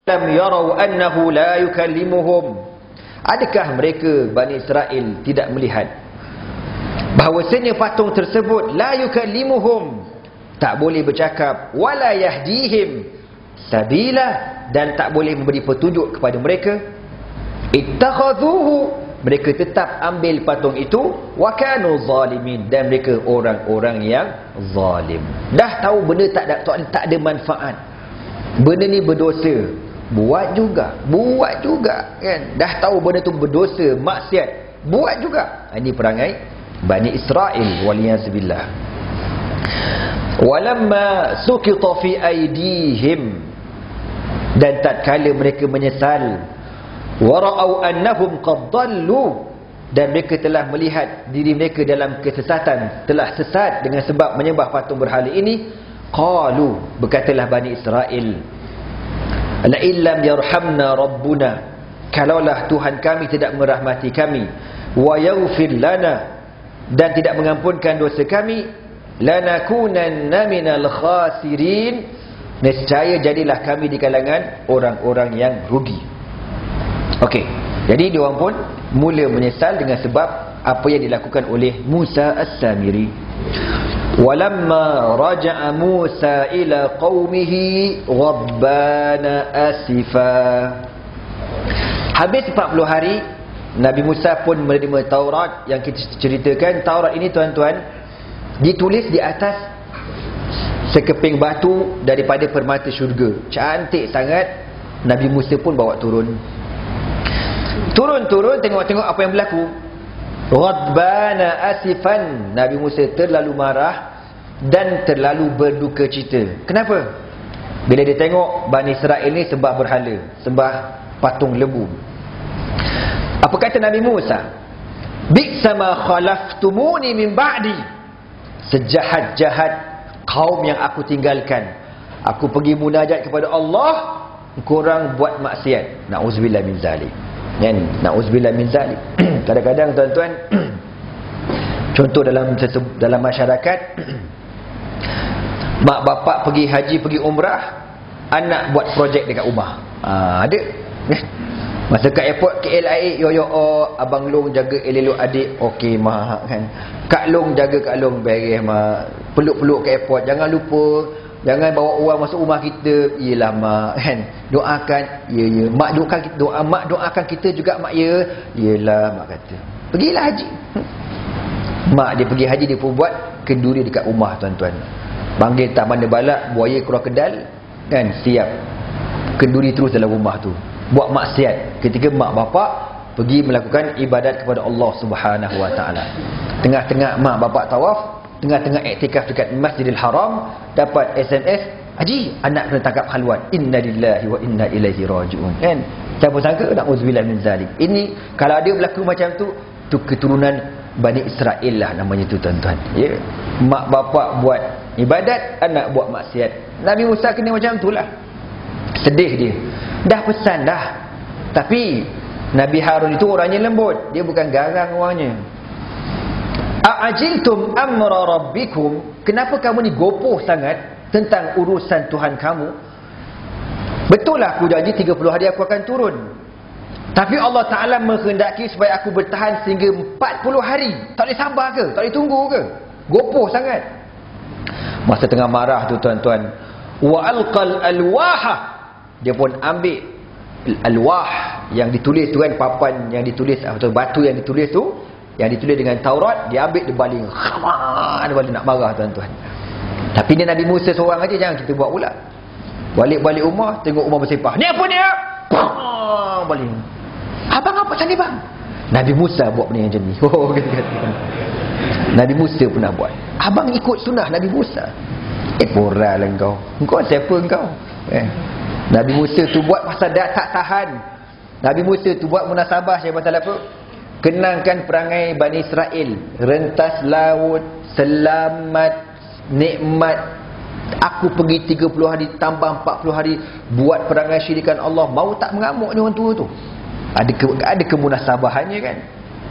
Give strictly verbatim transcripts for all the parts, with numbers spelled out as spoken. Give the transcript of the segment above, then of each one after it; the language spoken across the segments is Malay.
lam yarau annahu la yukallimuhum. Adakah mereka Bani Israel tidak melihat bahawasanya patung tersebut la yukallimuhum, tak boleh bercakap, wala yahdihim sabila, dan tak boleh memberi petunjuk kepada mereka. Ittakhadhuhu, mereka tetap ambil patung itu, wa kanu zalimin, dan mereka orang-orang yang zalim. Dah tahu benda tak ada tak ada manfaat, benda ni berdosa, buat juga, buat juga kan. Dah tahu benda tu berdosa, maksiat, buat juga. Ini perangai Bani Israel, waliyazubillah. Walamma suqita fi aydihim, dan tatkala mereka menyesal, wara'au annahum qad dallu, dan mereka telah melihat diri mereka dalam kesesatan, telah sesat dengan sebab menyembah patung berhala ini, qalu, berkatalah Bani Israel, la illam yarhamna rabbuna, kalaulah Tuhan kami tidak merahmati kami, wa yaghfir lana, dan tidak mengampunkan dosa kami, lanakunanna minal khasirin, nescaya jadilah kami di kalangan orang-orang yang rugi. Okey, jadi diorang pun mula menyesal dengan sebab apa yang dilakukan oleh Musa As-Samiri. Walamma raja'a Musa ila qaumihi rabbana asifa. Habis empat puluh hari, Nabi Musa pun menerima Taurat. Yang kita ceritakan, Taurat ini tuan-tuan ditulis di atas sekeping batu daripada permata syurga. Cantik sangat. Nabi Musa pun bawa turun. Turun-turun, tengok-tengok apa yang berlaku. Ghadbana asifan, Nabi Musa terlalu marah dan terlalu berduka cita. Kenapa? Bila dia tengok Bani Israel ni sembah berhala, sembah patung lembu. Apa kata Nabi Musa? Bi'sa ma khalaftumuni min ba'di, sejahat-jahat kaum yang aku tinggalkan. Aku pergi munajat kepada Allah, korang buat maksiat. Na'udzubillah min zalik. Kan? Na'udzubillah min zalik. Kadang-kadang tuan-tuan, contoh dalam dalam masyarakat, mak bapak pergi haji, pergi umrah, anak buat projek dekat rumah. Ha, ada. Masa kat airport K L I A, yo yo oh, abang Long jaga elok adik. Okey mak kan. Kak Long jaga Kak Long, beres mak. Peluk-peluk kat airport, jangan lupa. Jangan bawa orang masuk rumah kita. Iyalah mak kan. Doakan. Ya ya. Mak doakan kita, doa mak doakan kita juga mak ya. Iyalah mak kata. Pergilah haji. Mak dia pergi haji, dia pun buat kenduri dekat rumah tuan-tuan. Panggil tak mana balak, buaya keluar kedal kan, siap. Kenduri terus dalam rumah tu. Buat maksiat ketika mak bapak pergi melakukan ibadat kepada Allah Subhanahu wa taala. Tengah-tengah mak bapak tawaf, tengah-tengah iktikaf dekat Masjidil Haram, dapat S M S, haji anak kena tangkap haluan. Innalillahi wa inna ilaihi raji'un. Kan? Siapa sangka, na'udzubillah min zalik. Ini kalau ada berlaku macam tu, tu keturunan Bani Israel lah namanya tu tuan-tuan. Ya. Mak bapak buat ibadat, anak buat maksiat. Nabi Musa kena macam itulah. Sedih dia. Dah pesan dah. Tapi Nabi Harun itu orangnya lembut. Dia bukan garang orangnya. A'ajiltum amra rabbikum, kenapa kamu ni gopoh sangat tentang urusan Tuhan kamu? Betul lah aku janji tiga puluh hari aku akan turun, tapi Allah Ta'ala menghendaki supaya aku bertahan sehingga empat puluh hari. Tak boleh sabar ke? Tak boleh tunggu ke? Gopoh sangat. Masa tengah marah tu tuan-tuan, wa alqal alwaha, dia pun ambil alwah yang ditulis tu kan, papan yang ditulis atau batu yang ditulis tu, yang ditulis dengan Taurat, dia ambil, dia baling. Khaman, dia baling nak marah tuan-tuan. Tapi ni Nabi Musa seorang aja, jangan kita buat pula. Balik-balik rumah, tengok rumah bersepah. Ni apa ni? Pah, baling. Abang apa sana bang? Nabi Musa buat benda macam ni. Oh, kata-kata. Nabi Musa pernah buat. Abang ikut sunnah Nabi Musa. Eh, poral lah kau. Kau siapa kau? Eh. Nabi Musa tu buat pasal dah tak tahan. Nabi Musa tu buat munasabah saya pasal apa? Kenangkan perangai Bani Israel, rentas laut, selamat, nikmat. Aku pergi tiga puluh hari tambah empat puluh hari buat perangai syirikan Allah. Mau tak mengamuk ni orang tua tu? Ada ke, ada kemunasabahannya kan?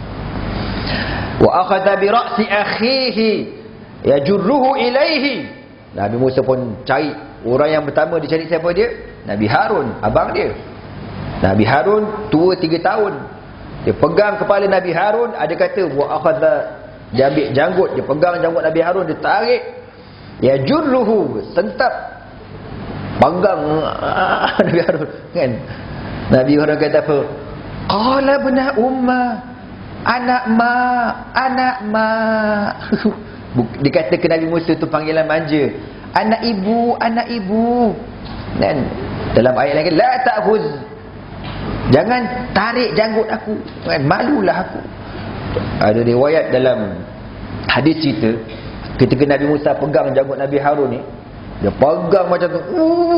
Wa akhadha bi ra'si akhihi yajurruhu ilaihi. Nabi Musa pun cari Orang yang pertama dicari siapa dia? Nabi Harun, abang dia. Nabi Harun tua tiga tahun. Dia pegang kepala Nabi Harun, ada kata wa akhadha, dia ambil janggut, dia pegang janggut Nabi Harun, dia tarik. Ya jurruhu, sentap. Pegang Nabi Harun kan. Nabi Harun kata apa? Qala ibn umma, anak ma, anak ma. Dikata ke Nabi Musa tu panggilan manja. Anak ibu, anak ibu. Dan dalam ayat lagi, la ta'khuz, jangan tarik janggut aku. Kan malulah aku. Ada riwayat dalam hadis cerita, ketika Nabi Musa pegang janggut Nabi Harun ni, dia pegang macam tu.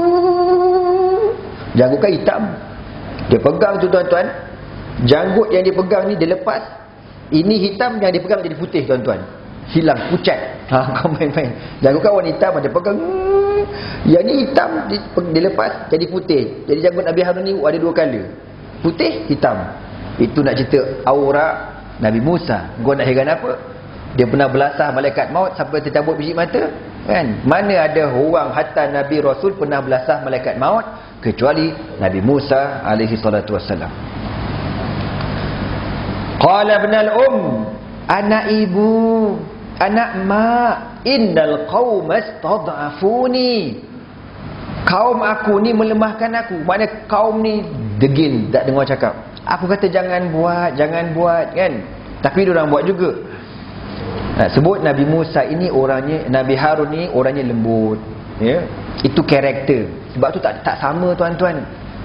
Janggut kan hitam. Dia pegang tu tuan-tuan. Janggut yang dia pegang ni dia lepas. Ini hitam, yang dia pegang jadi putih tuan-tuan. Hilang, pucat. Ha, kau main-main. Janggut kan warna hitam, dia pegang. Yang ni hitam, dia, dia lepas jadi putih. Jadi janggut Nabi Harun ni ada dua color. Putih, hitam. Itu nak cerita aura Nabi Musa. Kau nak heran apa? Dia pernah belasah malaikat maut sampai tercabut biji mata. Kan? Mana ada orang hatta Nabi Rasul pernah belasah malaikat maut kecuali Nabi Musa alaihi salatu wassalam. Qala ibn al-um, anak ibu, anak mak, innal qauma istad'afuni. Kaum aku ni melemahkan aku. Makna kaum ni degil, tak dengar cakap. Aku kata jangan buat, jangan buat kan. Tapi dia orang buat juga. Nak sebut Nabi Musa ini orangnya, Nabi Harun ni orangnya lembut, ya. Itu karakter. Sebab tu tak tak sama tuan-tuan.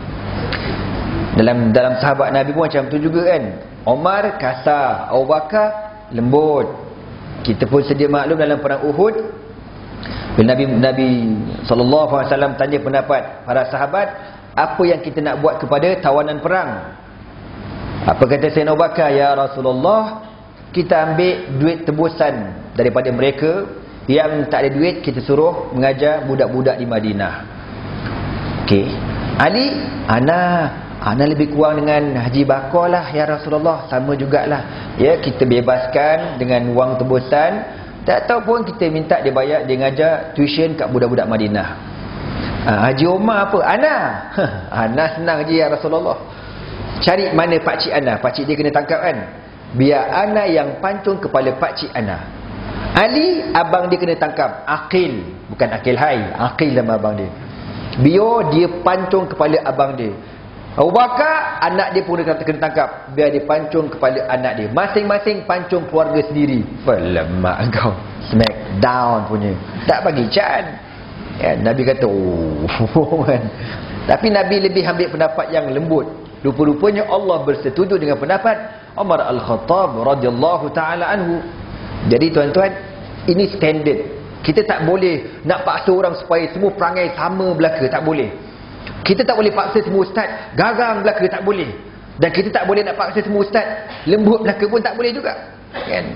Dalam dalam sahabat Nabi pun macam tu juga kan. Omar kasar, Abu Bakar lembut. Kita pun sedia maklum dalam perang Uhud, bila Nabi Nabi sallallahu alaihi wasallam tanya pendapat para sahabat, apa yang kita nak buat kepada tawanan perang? Apa kata Sayyidina Abu Bakar? Ya Rasulullah, kita ambil duit tebusan daripada mereka. Yang tak ada duit, kita suruh mengajar budak-budak di Madinah. Okey. Ali, ana ana lebih kurang dengan Haji Bakar lah ya Rasulullah, sama jugalah. Ya, kita bebaskan dengan wang tebusan. Tak tahu pun kita minta dia bayar, dia ngajar tuition kat budak-budak Madinah. Ha, Haji Omar apa? Ana. Ana senang je ya Rasulullah. Cari mana pakcik ana. Pakcik dia kena tangkap kan. Biar ana yang pancung kepala pakcik ana. Ali, abang dia kena tangkap. Aqil, bukan Aqil Hai, Aqil nama abang dia. Biar dia pancung kepala abang dia. Abu Bakar, anak dia pun kena tangkap. Biar dia pancung kepala anak dia. Masing-masing pancung keluarga sendiri. Falamak kau, smack down punya. Tak bagi can. Ya, Nabi kata, oh kan. Tapi Nabi lebih ambil pendapat yang lembut. Rupa-rupanya Allah bersetuju dengan pendapat Umar Al-Khattab radhiyallahu taala anhu. Jadi tuan-tuan, ini standard. Kita tak boleh nak paksa orang supaya semua perangai sama belaka, tak boleh. Kita tak boleh paksa semua ustaz garang belaka, tak boleh. Dan kita tak boleh nak paksa semua ustaz lembut belaka pun tak boleh juga. Kan?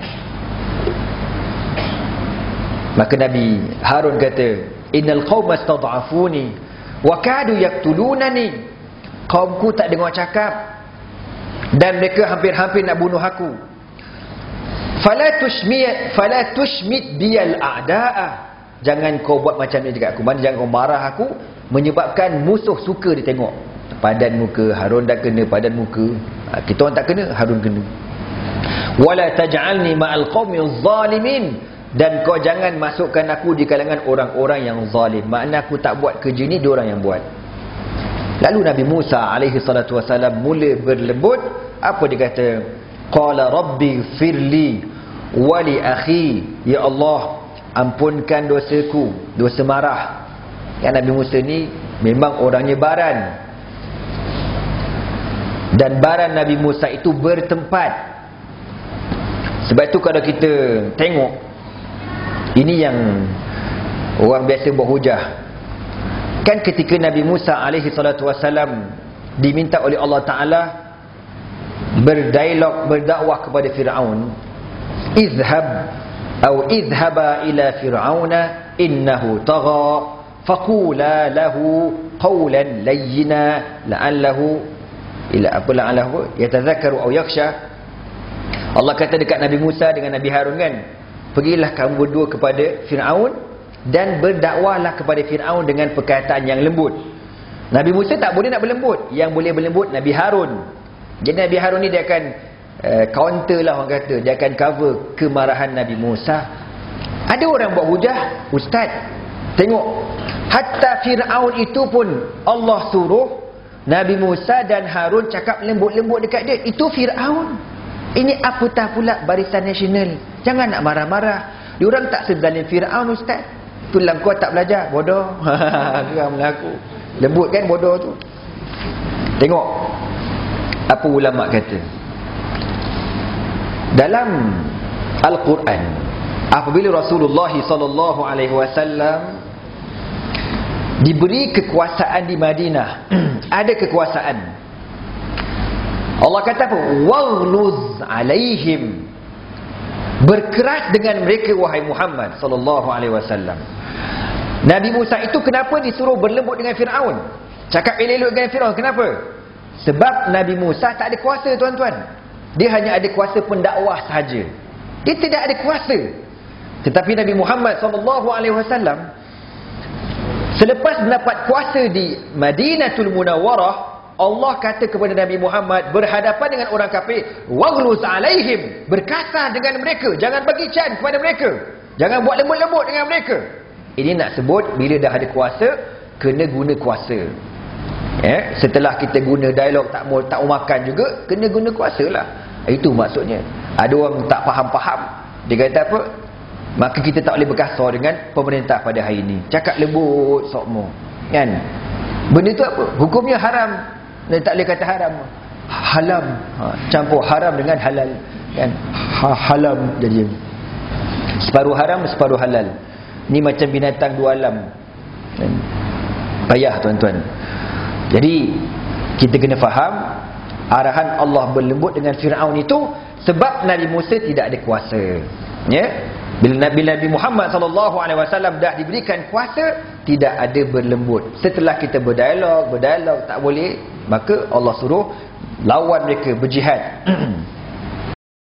Maka Nabi Harun kata, innal qauma istad'afuni wa kadu yaqtulunani. Kaumku tak dengar cakap dan mereka hampir-hampir nak bunuh aku. Fala tushmit fala tushmit biyal a'da'a. Jangan kau buat macam ni dekat aku. Mana jangan kau marah aku menyebabkan musuh suka dia tengok. Padan muka, Harun dah kena padan muka. Ha, kita orang tak kena, Harun kena. Wala taj'alni ma'al qaumil zalimin. Dan kau jangan masukkan aku di kalangan orang-orang yang zalim. Makna aku tak buat kerja ni, dia orang yang buat. Lalu Nabi Musa alaihi salatu wasalam mula berlembut. Apa dia kata? Qala rabbi firli wa li akhi. Ya Allah, ampunkan dosaku, dosa marah. Yang Nabi Musa ni memang orangnya baran. Dan baran Nabi Musa itu bertempat. Sebab itu kalau kita tengok, ini yang orang biasa buat hujah. Kan ketika Nabi Musa alaihi salatu wasalam diminta oleh Allah Ta'ala berdialog, berdakwah kepada Fir'aun, izhab atau izhaba ila fir'auna innahu tagha faqula lahu qawlan layyina la'allahu ila apa la'allahu yatadhakkaru aw yakhsha. Allah kata dekat Nabi Musa dengan Nabi Harun kan, pergilah kamu berdua kepada Fir'aun, dan berdakwalah kepada Fir'aun dengan perkataan yang lembut. Nabi Musa tak boleh nak berlembut. Yang boleh berlembut Nabi Harun. Jadi Nabi Harun ni dia akan uh, counter lah orang kata. Dia akan cover kemarahan Nabi Musa. Ada orang buat hujah, ustaz, tengok, hatta Fir'aun itu pun Allah suruh Nabi Musa dan Harun cakap lembut-lembut dekat dia. Itu Fir'aun. Ini apatah pula Barisan Nasional. Jangan nak marah-marah. Diorang tak sezalim Fir'aun, ustaz. Itulah kau tak belajar, bodoh. Geram lah aku. Lembut kan bodoh tu. Tengok apa ulama kata. Dalam Al-Quran, apabila Rasulullah sallallahu alaihi wasallam diberi kekuasaan di Madinah, ada kekuasaan, Allah kata apa? Waghluz alaihim, berkeras dengan mereka wahai Muhammad sallallahu alaihi wasallam. Nabi Musa itu kenapa disuruh berlembut dengan Fir'aun? Cakap elok-elok dengan Fir'aun, kenapa? Sebab Nabi Musa tak ada kuasa, tuan-tuan. Dia hanya ada kuasa pendakwah sahaja. Dia tidak ada kuasa. Tetapi Nabi Muhammad sallallahu alaihi wasallam selepas mendapat kuasa di Madinatul Munawwarah, Allah kata kepada Nabi Muhammad berhadapan dengan orang kafir, waghluz alaihim, berkasar dengan mereka, jangan bagi can kepada mereka, jangan buat lembut-lembut dengan mereka. Ini nak sebut bila dah ada kuasa, kena guna kuasa. Eh, setelah kita guna dialog tak mau tak mau makan juga, kena guna kuasa lah. Itu maksudnya. Ada orang tak faham-faham, dia kata apa? Maka kita tak boleh berkasar dengan pemerintah pada hari ini. Cakap lembut sokmo, kan? Benda tu apa? Hukumnya haram. Dan tak boleh kata haram. Halam. Ha, campur haram dengan halal, kan? Ha, halam jadi. Separuh haram, separuh halal. Ni macam binatang dua alam. Kan? Payah, tuan-tuan. Jadi kita kena faham arahan Allah berlembut dengan Fir'aun itu sebab Nabi Musa tidak ada kuasa. Ya? Bila Nabi, Nabi Muhammad sallallahu alaihi wasallam dah diberikan kuasa, tidak ada berlembut. Setelah kita berdialog, berdialog tak boleh, maka Allah suruh lawan mereka, berjihad.